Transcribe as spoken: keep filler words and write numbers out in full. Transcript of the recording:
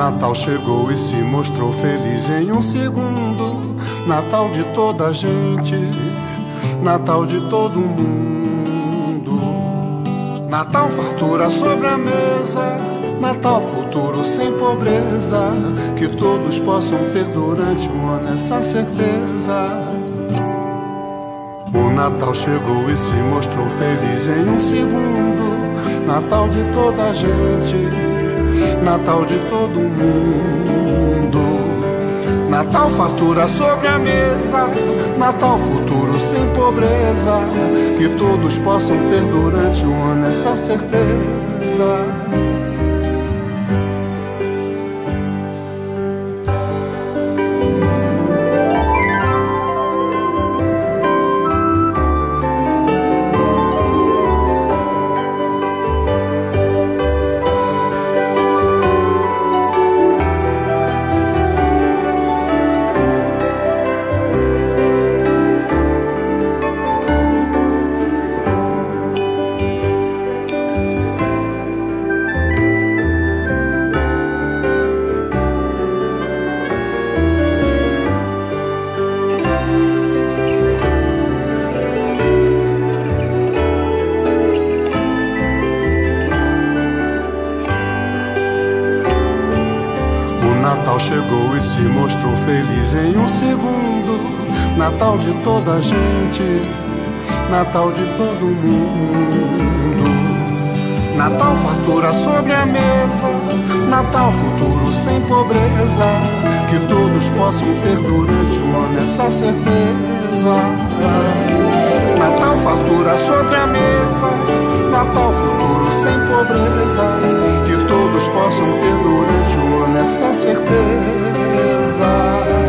Natal chegou e se mostrou feliz em um segundo. Natal de toda a gente, Natal de todo mundo. Natal fartura sobre a mesa, Natal futuro sem pobreza, que todos possam ter durante o ano essa certeza. O Natal chegou e se mostrou feliz em um segundo. Natal de toda a gente, Natal de todo mundo. Natal fartura sobre a mesa, Natal futuro sem pobreza, que todos possam ter durante o ano essa certeza. Natal chegou e se mostrou feliz em um segundo. Natal de toda a gente, Natal de todo mundo. Natal fartura sobre a mesa, Natal futuro sem pobreza, que todos possam ter durante o ano essa certeza. Natal fartura sobre a mesa, Natal futuro sem pobreza, que todos possam ter durante o ano essa certeza.